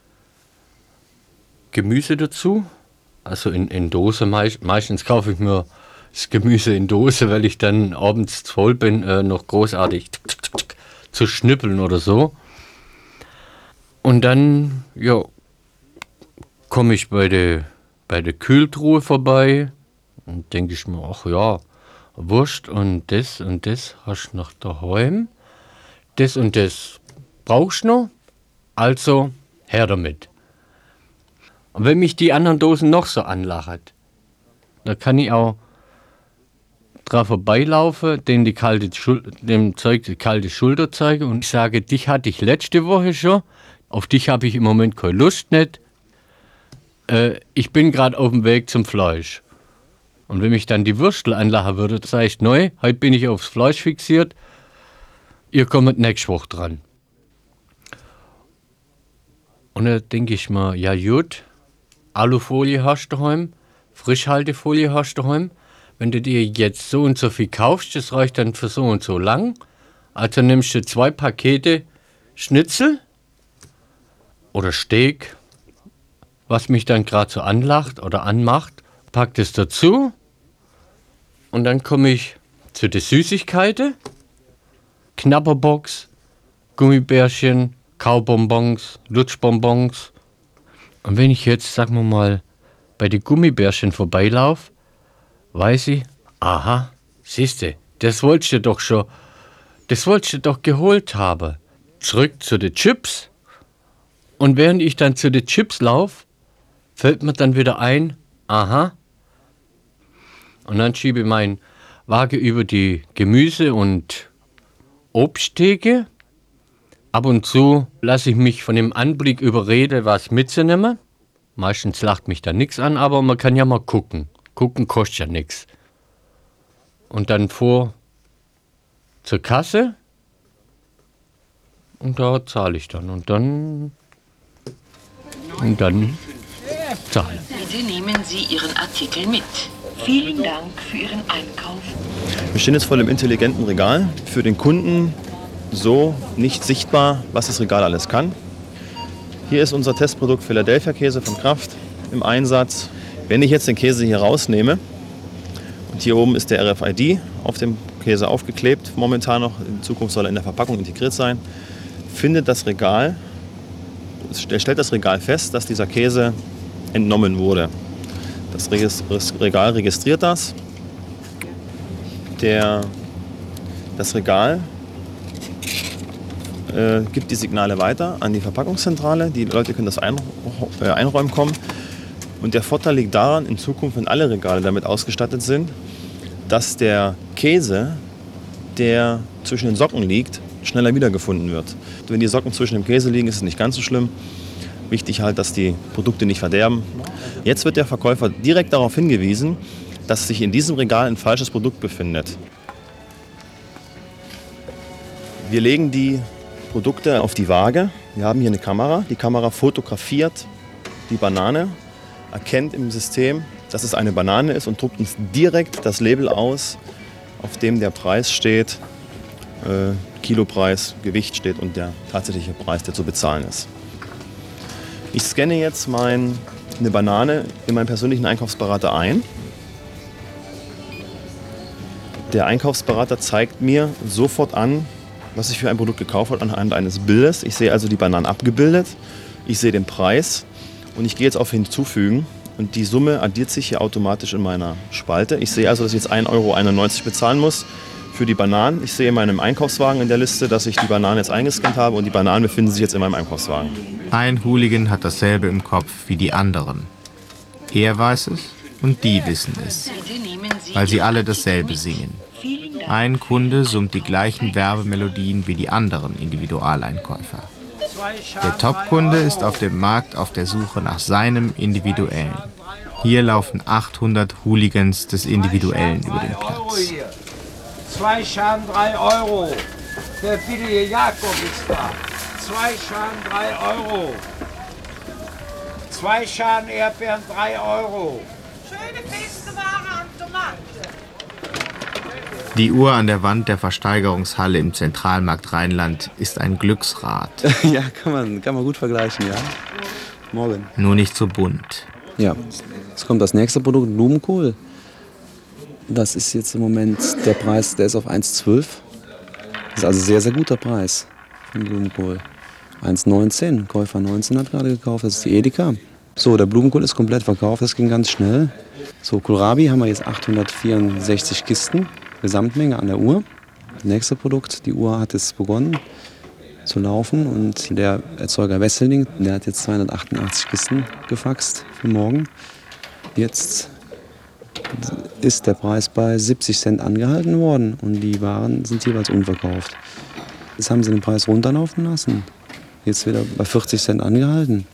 Gemüse dazu, also in, in Dose, meist, meistens kaufe ich mir das Gemüse in Dose, weil ich dann abends zu voll bin, äh, noch großartig zu schnippeln oder so. Und dann, ja, komme ich bei der bei der Kühltruhe vorbei und denke ich mir, ach ja, Wurst und das und das hast du noch daheim. Das und das brauchst du noch, also her damit. Und wenn mich die anderen Dosen noch so anlachen, dann kann ich auch drauf vorbeilaufen, dem, die kalte Schul- dem Zeug die kalte Schulter zeigen und ich sage, dich hatte ich letzte Woche schon, auf dich habe ich im Moment keine Lust nicht. Äh, ich bin gerade auf dem Weg zum Fleisch. Und wenn mich dann die Würstel anlachen würde, sage ich, neu, heute bin ich aufs Fleisch fixiert, ihr kommt nächste Woche dran. Und da denke ich mir, ja gut, Alufolie hast du daheim, Frischhaltefolie hast du daheim. Wenn du dir jetzt so und so viel kaufst, das reicht dann für so und so lang. Also nimmst du zwei Pakete Schnitzel oder Steak, was mich dann gerade so anlacht oder anmacht, pack das dazu und dann komme ich zu den Süßigkeiten, Knabberbox, Gummibärchen, Kaubonbons, Lutschbonbons. Und wenn ich jetzt, sagen wir mal, bei den Gummibärchen vorbeilaufe, weiß ich, aha, siehste, das wolltest du doch schon, das wolltest du doch geholt haben. Zurück zu den Chips. Und während ich dann zu den Chips laufe, fällt mir dann wieder ein, aha. Und dann schiebe ich meinen Wagen über die Gemüse- und Obsttheke. Ab und zu lasse ich mich von dem Anblick überreden, was mitzunehmen. Meistens lacht mich da nichts an, aber man kann ja mal gucken. Gucken kostet ja nichts. Und dann vor zur Kasse und da zahle ich dann. Und dann und dann zahle. Bitte nehmen Sie Ihren Artikel mit. Vielen Dank für Ihren Einkauf. Wir stehen jetzt vor dem intelligenten Regal. Für den Kunden so nicht sichtbar, was das Regal alles kann. Hier ist unser Testprodukt Philadelphia Käse von Kraft im Einsatz. Wenn ich jetzt den Käse hier rausnehme, und hier oben ist der R F I D auf dem Käse aufgeklebt, momentan noch, in Zukunft soll er in der Verpackung integriert sein, findet das Regal, er stellt das Regal fest, dass dieser Käse entnommen wurde. Das Regal registriert das. Der, das Regal äh, gibt die Signale weiter an die Verpackungszentrale. Die Leute können das ein, äh, einräumen kommen. Und der Vorteil liegt daran, in Zukunft, wenn alle Regale damit ausgestattet sind, dass der Käse, der zwischen den Socken liegt, schneller wiedergefunden wird. Wenn die Socken zwischen dem Käse liegen, ist es nicht ganz so schlimm. Wichtig halt, dass die Produkte nicht verderben. Jetzt wird der Verkäufer direkt darauf hingewiesen, dass sich in diesem Regal ein falsches Produkt befindet. Wir legen die Produkte auf die Waage. Wir haben hier eine Kamera. Die Kamera fotografiert die Banane, erkennt im System, dass es eine Banane ist und druckt uns direkt das Label aus, auf dem der Preis steht, äh, Kilopreis, Gewicht steht und der tatsächliche Preis, der zu bezahlen ist. Ich scanne jetzt mein, eine Banane in meinen persönlichen Einkaufsberater ein. Der Einkaufsberater zeigt mir sofort an, was ich für ein Produkt gekauft habe, anhand eines Bildes. Ich sehe also die Bananen abgebildet, ich sehe den Preis und ich gehe jetzt auf Hinzufügen und die Summe addiert sich hier automatisch in meiner Spalte. Ich sehe also, dass ich jetzt ein Euro einundneunzig bezahlen muss für die Bananen. Ich sehe in meinem Einkaufswagen in der Liste, dass ich die Bananen jetzt eingescannt habe und die Bananen befinden sich jetzt in meinem Einkaufswagen. Ein Hooligan hat dasselbe im Kopf wie die anderen. Er weiß es und die wissen es, weil sie alle dasselbe singen. Ein Kunde summt die gleichen Werbemelodien wie die anderen Individualeinkäufer. Der Top-Kunde ist auf dem Markt auf der Suche nach seinem Individuellen. Hier laufen achthundert Hooligans des Individuellen über den Platz. Zwei Schalen, drei Euro. Der billige Jakob ist da. Zwei Schalen, drei Euro. Zwei Schalen Erdbeeren, drei Euro. Schöne feste Ware an Tomaten. Die Uhr an der Wand der Versteigerungshalle im Zentralmarkt Rheinland ist ein Glücksrad. Ja, kann man, kann man gut vergleichen, ja. Morgen. Nur nicht so bunt. Ja, jetzt kommt das nächste Produkt, Blumenkohl. Das ist jetzt im Moment der Preis, der ist auf eins Komma zwölf. Das ist also ein sehr, sehr guter Preis für den Blumenkohl. eins Komma neunzehn, Käufer neunzehn hat gerade gekauft, das ist die Edeka. So, der Blumenkohl ist komplett verkauft, das ging ganz schnell. So, Kohlrabi haben wir jetzt achthundertvierundsechzig Kisten, Gesamtmenge an der Uhr. Das nächste Produkt, die Uhr hat jetzt begonnen zu laufen und der Erzeuger Wesseling, der hat jetzt zweihundertachtundachtzig Kisten gefaxt für morgen. Jetzt ist der Preis bei siebzig Cent angehalten worden und die Waren sind jeweils unverkauft. Jetzt haben sie den Preis runterlaufen lassen. Jetzt wieder bei vierzig Cent angehalten.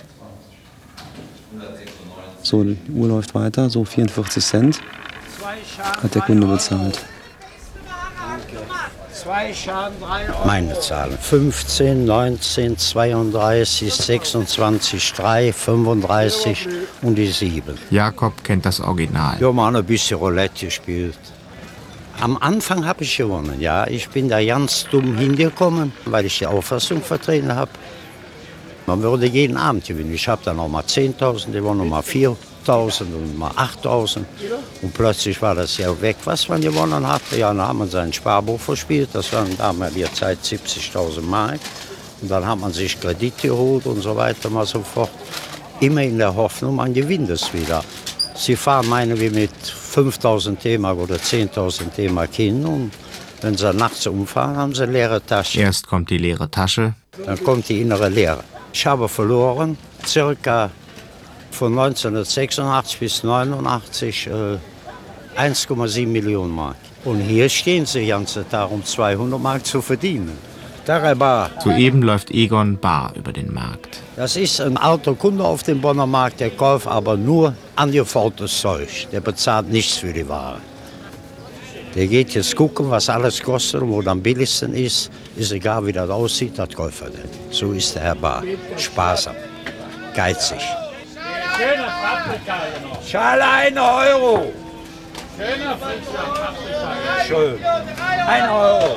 So, die Uhr läuft weiter, so vierundvierzig Cent hat der Kunde bezahlt. Zwei Schalen, drei Euro. Meine Zahlen. fünfzehn, neunzehn, zweiunddreißig, sechsundzwanzig, drei, fünfunddreißig und die sieben. Jakob kennt das Original. Wir haben auch ein bisschen Roulette gespielt. Am Anfang habe ich gewonnen, ja. Ich bin da ganz dumm hingekommen, weil ich die Auffassung vertreten habe. Man würde jeden Abend gewinnen. Ich habe dann noch mal zehntausend, ich war noch mal viertausend und mal achttausend. Und plötzlich war das ja weg, was man gewonnen hatte. Ja, dann hat man sein Sparbuch verspielt. Das waren damals die Zeit siebzigtausend Mark. Und dann hat man sich Kredit geholt und so weiter und so fort. Immer in der Hoffnung, man gewinnt es wieder. Sie fahren, meinen wir, mit fünftausend D-Mark oder zehntausend D-Mark hin. Und wenn sie nachts umfahren, haben sie leere Taschen. Erst kommt die leere Tasche. Dann kommt die innere Leere. Ich habe verloren, circa von neunzehnhundertsechsundachtzig bis neunundachtzig äh, eins Komma sieben Millionen Mark. Und hier stehen sie den ganzen Tag, um zweihundert Mark zu verdienen. Darüber. Soeben läuft Egon bar über den Markt. Das ist ein alter Kunde auf dem Bonner Markt, der kauft aber nur angefaultes Zeug. Der bezahlt nichts für die Ware. Der geht jetzt gucken, was alles kostet und wo am billigsten ist. Ist egal, wie das aussieht, das kauft er denn. So ist der Herr Bar. Sparsam, geizig. Schöne Paprika noch. Schale ein Euro. Schöner frischer Paprika. Schön. Ein Euro.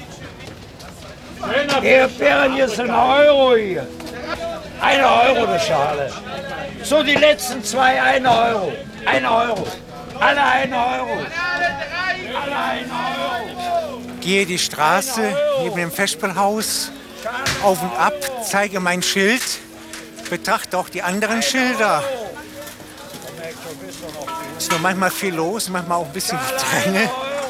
Erdbeeren, hier ist ein Euro hier. Ein Euro die Schale. So die letzten zwei, ein Euro. Ein Euro. Alle ein Euro. Alle ein Euro. Gehe die Straße neben dem Festspielhaus auf und ab, zeige mein Schild, betrachte auch die anderen Schilder. Es ist nur manchmal viel los, manchmal auch ein bisschen Gedränge.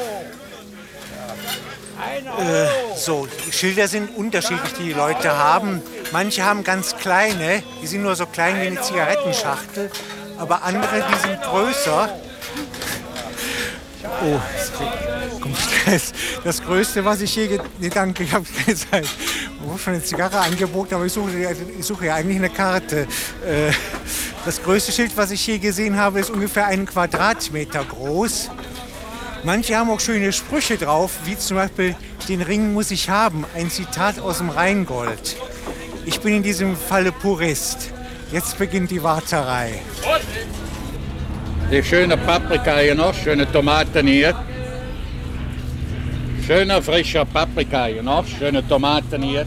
Äh, so, die Schilder sind unterschiedlich, die die Leute haben. Manche haben ganz kleine, die sind nur so klein wie eine Zigarettenschachtel, aber andere, die sind größer. Oh, jetzt kommt Stress. Das Größte, was ich je... ge- Nee, danke, ich habe keine Zeit. Ich wurde schon eine Zigarre angeboten, aber ich suche, ich suche ja eigentlich eine Karte. Äh, Das größte Schild, was ich je gesehen habe, ist ungefähr einen Quadratmeter groß. Manche haben auch schöne Sprüche drauf, wie zum Beispiel, den Ring muss ich haben, ein Zitat aus dem Rheingold. Ich bin in diesem Falle Purist. Jetzt beginnt die Warterei. Die schöne Paprika hier noch, schöne Tomaten hier. Schöner frischer Paprika hier noch, schöne Tomaten hier.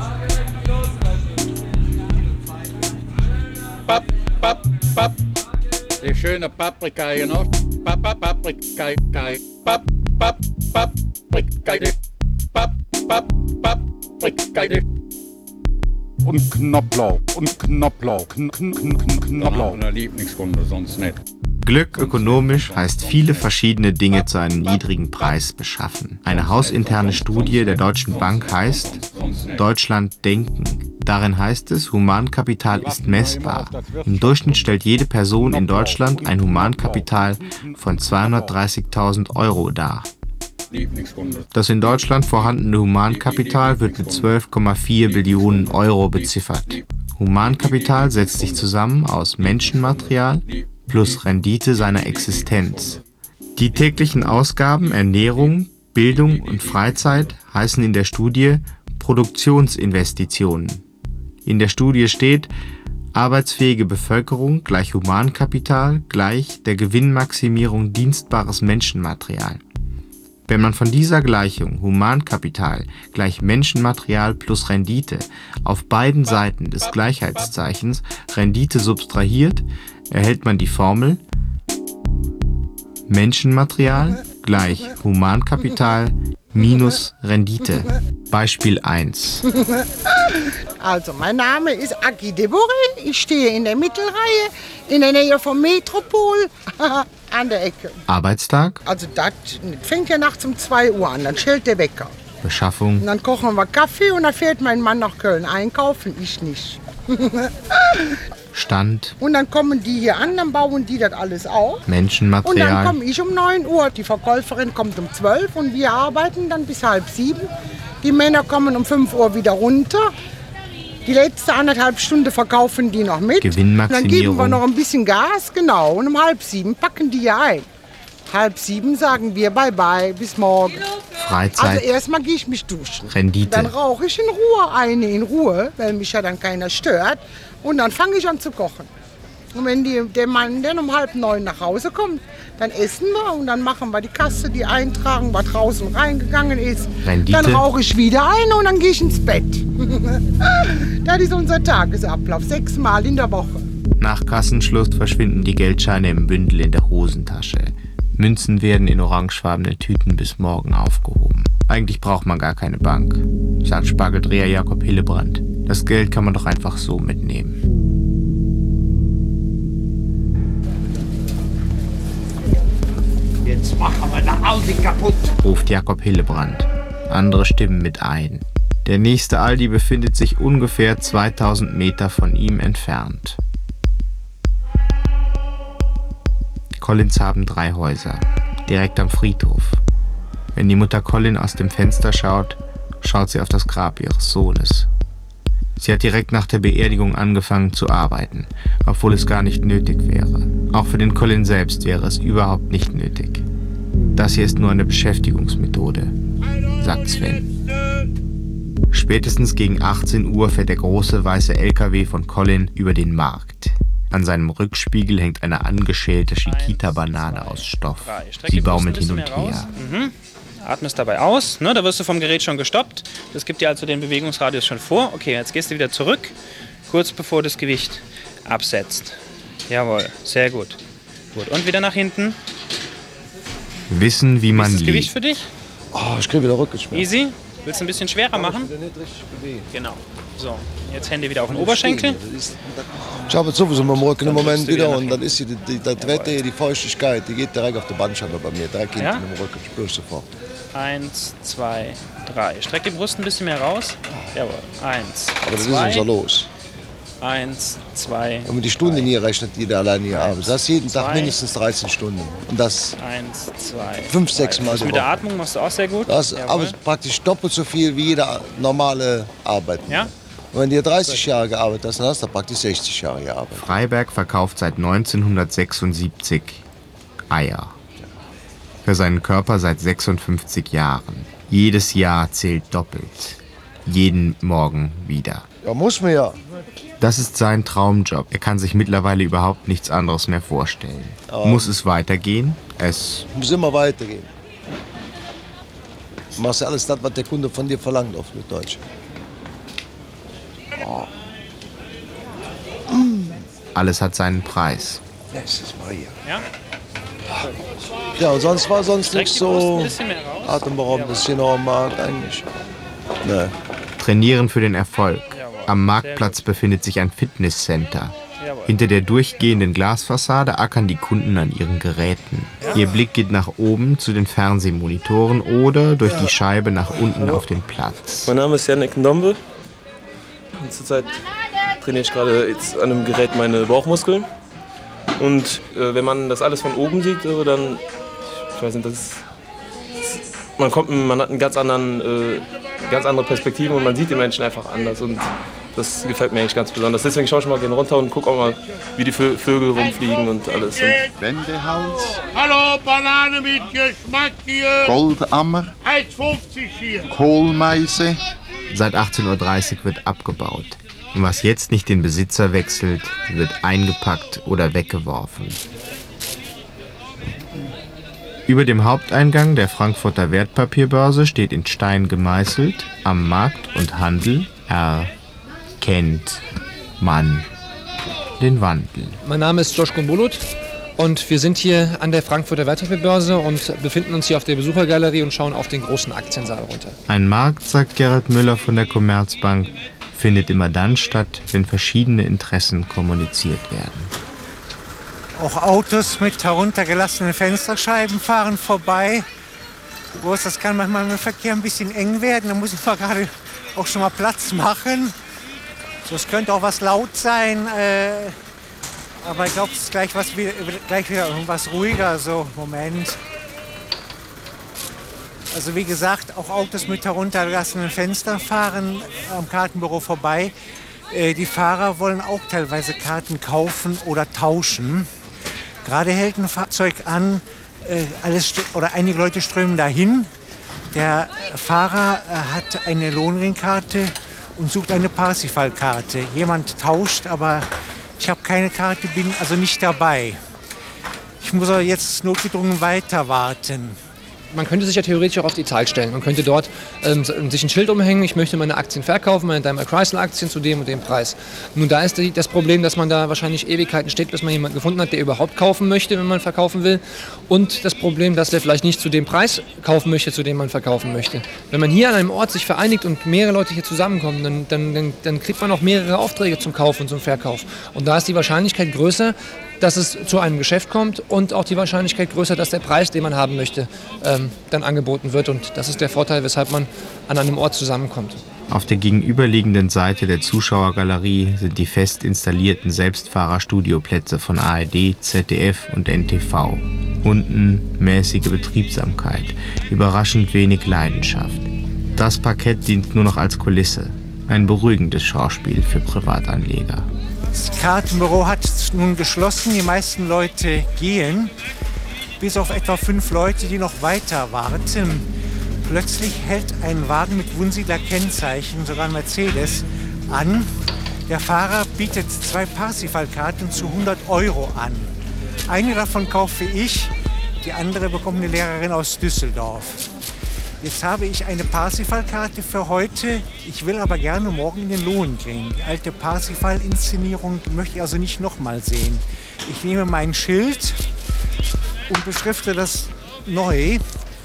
Pap, pap, pap. Die schöne Paprika hier noch. Pap, pap, Paprika, pap, pap, Paprika, pap, pap, Paprika. Und Knoblauch, und Knoblauch, Kn Kn Kn Knoblauch. Eine Lieblingskunde, sonst nicht. Glück ökonomisch heißt viele verschiedene Dinge zu einem niedrigen Preis beschaffen. Eine hausinterne Studie der Deutschen Bank heißt Deutschland denken. Darin heißt es, Humankapital ist messbar. Im Durchschnitt stellt jede Person in Deutschland ein Humankapital von zweihundertdreißigtausend Euro dar. Das in Deutschland vorhandene Humankapital wird mit zwölf Komma vier Billionen Euro beziffert. Humankapital setzt sich zusammen aus Menschenmaterial plus Rendite seiner Existenz. Die täglichen Ausgaben Ernährung, Bildung und Freizeit heißen in der Studie Produktionsinvestitionen. In der Studie steht, arbeitsfähige Bevölkerung gleich Humankapital gleich der Gewinnmaximierung dienstbares Menschenmaterial. Wenn man von dieser Gleichung Humankapital gleich Menschenmaterial plus Rendite auf beiden Seiten des Gleichheitszeichens Rendite subtrahiert, erhält man die Formel Menschenmaterial gleich Humankapital minus Rendite. Beispiel eins. Also, mein Name ist Aki Deboré. Ich stehe in der Mittelreihe, in der Nähe vom Metropol, an der Ecke. Arbeitstag, Also, das fängt ja nachts um zwei Uhr an, dann schellt der Wecker. Beschaffung, Und dann kochen wir Kaffee und dann fährt mein Mann nach Köln einkaufen, ich nicht. Stand, Und dann kommen die hier an, dann bauen die das alles auf. Und dann Menschenmaterial, komme ich um neun Uhr, die Verkäuferin kommt um zwölf und wir arbeiten dann bis halb sieben. Die Männer kommen um fünf Uhr wieder runter. Die letzte anderthalb Stunde verkaufen die noch mit. Gewinnmaximierung. Und dann geben wir noch ein bisschen Gas, genau. Und um halb sieben packen die hier ein. Halb sieben sagen wir Bye-bye, bis morgen. Freizeit. Also erstmal gehe ich mich duschen. Rendite. Dann rauche ich in Ruhe eine, in Ruhe, weil mich ja dann keiner stört. Und dann fange ich an zu kochen. Und wenn die, der Mann dann um halb neun nach Hause kommt, dann essen wir und dann machen wir die Kasse, die eintragen, was draußen reingegangen ist. Rendite. Dann rauche ich wieder eine und dann gehe ich ins Bett. Das ist unser Tagesablauf, sechsmal in der Woche. Nach Kassenschluss verschwinden die Geldscheine im Bündel in der Hosentasche. Münzen werden in orangefarbene Tüten bis morgen aufgehoben. Eigentlich braucht man gar keine Bank, sagt Spargeldreher Jakob Hillebrand. Das Geld kann man doch einfach so mitnehmen. Jetzt machen wir den Aldi kaputt. Ruft Jakob Hillebrand. Andere stimmen mit ein. Der nächste Aldi befindet sich ungefähr zweitausend Meter von ihm entfernt. Collins haben drei Häuser, direkt am Friedhof. Wenn die Mutter Colin aus dem Fenster schaut, schaut sie auf das Grab ihres Sohnes. Sie hat direkt nach der Beerdigung angefangen zu arbeiten, obwohl es gar nicht nötig wäre. Auch für den Colin selbst wäre es überhaupt nicht nötig. Das hier ist nur eine Beschäftigungsmethode, sagt Sven. Spätestens gegen achtzehn Uhr fährt der große weiße L K W von Colin über den Markt. An seinem Rückspiegel hängt eine angeschälte Chiquita-Banane aus Stoff. Sie baumelt hin und her. Mhm. Atmest dabei aus, ne? Da wirst du vom Gerät schon gestoppt. Das gibt dir also den Bewegungsradius schon vor. Okay, jetzt gehst du wieder zurück, kurz bevor das Gewicht absetzt. Jawohl, sehr gut. Gut, und wieder nach hinten. Wissen, wie man Ist das liegt. Gewicht für dich? Oh, ich kriege wieder Rückenschmerzen. Easy. Willst du ein bisschen schwerer machen? Genau. So, jetzt Hände wieder auf den Oberschenkel. Ich habe sowieso mit dem Rücken im Moment du wieder wieder nach und dann ist die, die, das Wetter hier, die Feuchtigkeit, die geht direkt auf die Bandscheibe bei mir, direkt hinten Ja? im Rücken, spür ich sofort. Eins, zwei, drei. Streck die Brust ein bisschen mehr raus. Jawohl. Eins, Aber das zwei. ist unser Los. Eins, zwei, Wenn man die Stunden hier rechnet, die der alleine hier arbeitet, das ist jeden Tag zwei. mindestens dreizehn Stunden. Und das eins, zwei, fünf, sechs Mal Das die mit der Woche. Atmung machst du auch sehr gut. Das Jawohl. aber praktisch doppelt so viel wie jeder normale Arbeit. Ja? Und wenn du dreißig Jahre gearbeitet hast, dann hast du praktisch sechzig Jahre gearbeitet. Freiberg verkauft seit neunzehnhundertsechsundsiebzig Eier. Für seinen Körper seit sechsundfünfzig Jahren. Jedes Jahr zählt doppelt. Jeden Morgen wieder. Ja, muss man ja. Das ist sein Traumjob. Er kann sich mittlerweile überhaupt nichts anderes mehr vorstellen. Aber Muss es weitergehen? Es muss immer weitergehen. Du machst ja alles das, was der Kunde von dir verlangt, auf gut Deutsch. Oh. alles hat seinen Preis. Nächstes Mal hier. Ja? Ja, und sonst war sonst Streck nichts die Brust so ein bisschen mehr raus. atemberaubendes hier noch am Markt eigentlich. Nee. Trainieren für den Erfolg. Am Marktplatz befindet sich ein Fitnesscenter. Hinter der durchgehenden Glasfassade ackern die Kunden an ihren Geräten. Ihr Blick geht nach oben zu den Fernsehmonitoren oder durch die Scheibe nach unten auf den Platz. Mein Name ist Janek Ndombe. Und zurzeit trainiere ich gerade jetzt an einem Gerät meine Bauchmuskeln. Und äh, wenn man das alles von oben sieht, so, dann, ich weiß nicht, das ist, man kommt, man hat einen ganz anderen, äh, ganz andere Perspektive und man sieht die Menschen einfach anders. Und das gefällt mir eigentlich ganz besonders. Deswegen schaue ich mal gerne runter und gucke auch mal, wie die Vö- Vögel rumfliegen und alles. Und Wendehals. Hallo, Banane mit Geschmack hier. Goldammer. eins fünfzig hier. Kohlmeise. Seit achtzehn Uhr dreißig wird abgebaut. Und was jetzt nicht den Besitzer wechselt, wird eingepackt oder weggeworfen. Über dem Haupteingang der Frankfurter Wertpapierbörse steht in Stein gemeißelt: Am Markt und Handel erkennt man den Wandel. Mein Name ist Joschko Bulut und wir sind hier an der Frankfurter Wertpapierbörse und befinden uns hier auf der Besuchergalerie und schauen auf den großen Aktiensaal runter. Ein Markt, sagt Gerhard Müller von der Commerzbank, findet immer dann statt, wenn verschiedene Interessen kommuniziert werden. Auch Autos mit heruntergelassenen Fensterscheiben fahren vorbei. Bloß das kann manchmal im Verkehr ein bisschen eng werden. Da muss ich mal gerade auch schon mal Platz machen. So, es könnte auch was laut sein. Äh, aber ich glaube, es ist gleich, was, gleich wieder irgendwas ruhiger. So, Moment. Also wie gesagt, auch Autos mit heruntergelassenen Fenstern fahren am Kartenbüro vorbei. Äh, die Fahrer wollen auch teilweise Karten kaufen oder tauschen. Gerade hält ein Fahrzeug an, Äh, alles oder einige Leute strömen dahin. Der Fahrer äh, hat eine Lohengrin-Karte und sucht eine Parsifal-Karte. Jemand tauscht, aber ich habe keine Karte, bin also nicht dabei. Ich muss aber jetzt notgedrungen weiter warten. Man könnte sich ja theoretisch auch auf die Zahl stellen. Man könnte dort ähm, sich ein Schild umhängen, ich möchte meine Aktien verkaufen, meine Daimler Chrysler Aktien zu dem und dem Preis. Nun, da ist die, das Problem, dass man da wahrscheinlich Ewigkeiten steht, bis man jemanden gefunden hat, der überhaupt kaufen möchte, wenn man verkaufen will. Und das Problem, dass der vielleicht nicht zu dem Preis kaufen möchte, zu dem man verkaufen möchte. Wenn man hier an einem Ort sich vereinigt und mehrere Leute hier zusammenkommen, dann, dann, dann, dann kriegt man auch mehrere Aufträge zum Kauf und zum Verkauf. Und da ist die Wahrscheinlichkeit größer, dass es zu einem Geschäft kommt und auch die Wahrscheinlichkeit größer, dass der Preis, den man haben möchte, ähm, dann angeboten wird. Und das ist der Vorteil, weshalb man an einem Ort zusammenkommt. Auf der gegenüberliegenden Seite der Zuschauergalerie sind die fest installierten Selbstfahrerstudioplätze von A R D, Z D F und N T V. Unten mäßige Betriebsamkeit, überraschend wenig Leidenschaft. Das Parkett dient nur noch als Kulisse. Ein beruhigendes Schauspiel für Privatanleger. Das Kartenbüro hat nun geschlossen, die meisten Leute gehen, bis auf etwa fünf Leute, die noch weiter warten. Plötzlich hält ein Wagen mit Wunsiedler Kennzeichen, sogar ein Mercedes, an. Der Fahrer bietet zwei Parsifal-Karten zu hundert Euro an. Eine davon kaufe ich, die andere bekommt eine Lehrerin aus Düsseldorf. Jetzt habe ich eine Parsifal-Karte für heute. Ich will aber gerne morgen in den Lohengrin. Die alte Parsifal-Inszenierung möchte ich also nicht nochmal sehen. Ich nehme mein Schild und beschrifte das neu.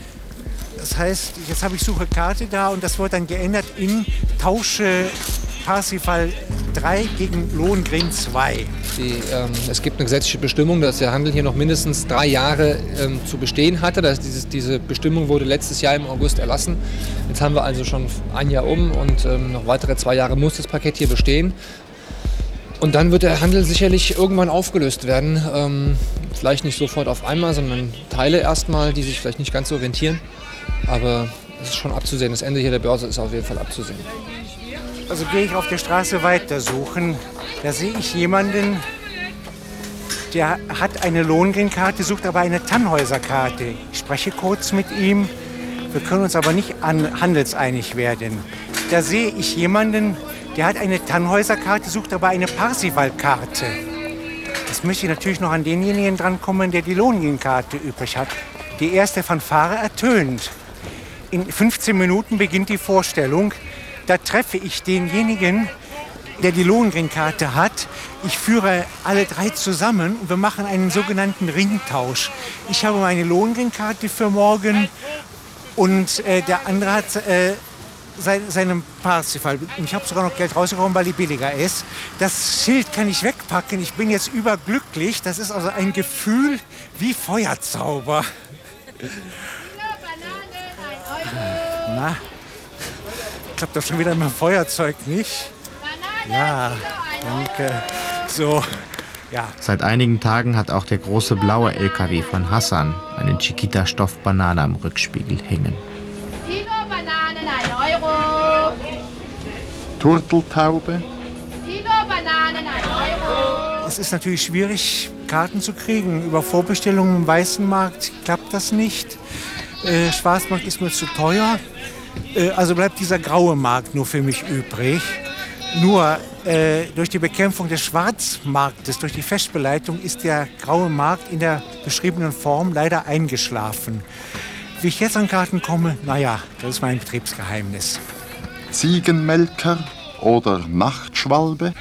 Das heißt, jetzt habe ich Suche Karte da und das wird dann geändert in Tausche Parsifal drei gegen Lohengrin zwei. Die, ähm, es gibt eine gesetzliche Bestimmung, dass der Handel hier noch mindestens drei Jahre ähm, zu bestehen hatte. Das, dieses, diese Bestimmung wurde letztes Jahr im August erlassen. Jetzt haben wir also schon ein Jahr um und ähm, noch weitere zwei Jahre muss das Parkett hier bestehen. Und dann wird der Handel sicherlich irgendwann aufgelöst werden. Ähm, vielleicht nicht sofort auf einmal, sondern Teile erstmal, die sich vielleicht nicht ganz so rentieren. Aber es ist schon abzusehen. Das Ende hier der Börse ist auf jeden Fall abzusehen. Also gehe ich auf der Straße weiter suchen. Da sehe ich jemanden, der hat eine Lohengrin-Karte, sucht aber eine Tannhäuser-Karte. Ich spreche kurz mit ihm. Wir können uns aber nicht an handelseinig werden. Da sehe ich jemanden, der hat eine Tannhäuser-Karte, sucht aber eine Parsifal-Karte. Jetzt möchte ich natürlich noch an denjenigen drankommen, der die Lohengrin-Karte übrig hat. Die erste Fanfare ertönt. In fünfzehn Minuten beginnt die Vorstellung. Da treffe ich denjenigen, der die Lohengrin-Karte hat. Ich führe alle drei zusammen und wir machen einen sogenannten Ringtausch. Ich habe meine Lohengrin-Karte für morgen und äh, der andere hat äh, sein, seinen Parsifal. Und ich habe sogar noch Geld rausgekommen, weil die billiger ist. Das Schild kann ich wegpacken. Ich bin jetzt überglücklich. Das ist also ein Gefühl wie Feuerzauber. Na? Ich glaube doch schon wieder mit dem Feuerzeug, nicht? Ja, danke. So, ja. Seit einigen Tagen hat auch der große blaue L K W von Hassan eine Chiquita-Stoffbanane am Rückspiegel hängen. Kilo Bananen, ein Euro. Turteltaube. Kilo Bananen, ein Euro. Es ist natürlich schwierig, Karten zu kriegen. Über Vorbestellungen im Weißen Markt klappt das nicht. Äh, Schwarzmarkt ist mir zu teuer. Also bleibt dieser graue Markt nur für mich übrig. Nur äh, durch die Bekämpfung des Schwarzmarktes, durch die Festbeleitung, ist der graue Markt in der beschriebenen Form leider eingeschlafen. Wie ich jetzt an Karten komme, naja, das ist mein Betriebsgeheimnis. Ziegenmelker oder Nachtschwalbe.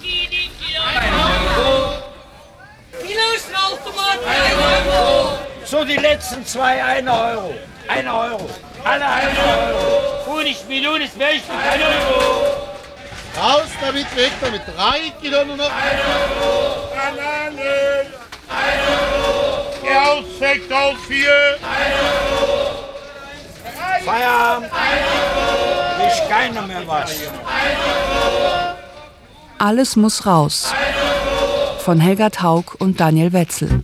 So, die letzten zwei, ein Euro. Ein Euro. Alle ein Euro. Honig, Millionen, ist welch? Ein Euro. Raus damit, weg damit. Drei Kilo nur noch. Ein Euro. Bananen. Ein Euro. Aus, sechs, aus, vier. Ein Euro. Feierabend. Ein Euro. Ist keiner mehr was. Ein Euro. Alles muss raus. Von Helga Taug und Daniel Wetzel.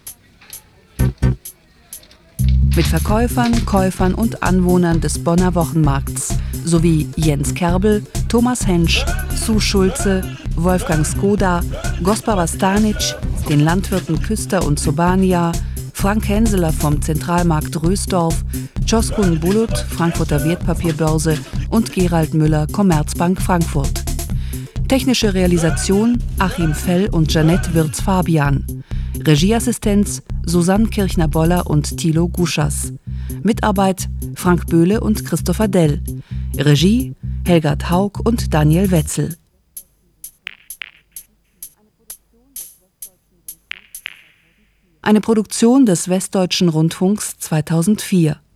Mit Verkäufern, Käufern und Anwohnern des Bonner Wochenmarkts sowie Jens Kerbel, Thomas Hensch, Sue Schulze, Wolfgang Skoda, Gospa Vastanic, den Landwirten Küster und Sobania, Frank Henseler vom Zentralmarkt Rösdorf, Joskun Bulut, Frankfurter Wertpapierbörse und Gerald Müller, Commerzbank Frankfurt. Technische Realisation Achim Fell und Janette Wirz-Fabian. Regieassistenz Susanne Kirchner-Boller und Thilo Guschas. Mitarbeit Frank Böhle und Christopher Dell. Regie Helgard Haug und Daniel Wetzel. Eine Produktion des Westdeutschen Rundfunks zweitausendvier.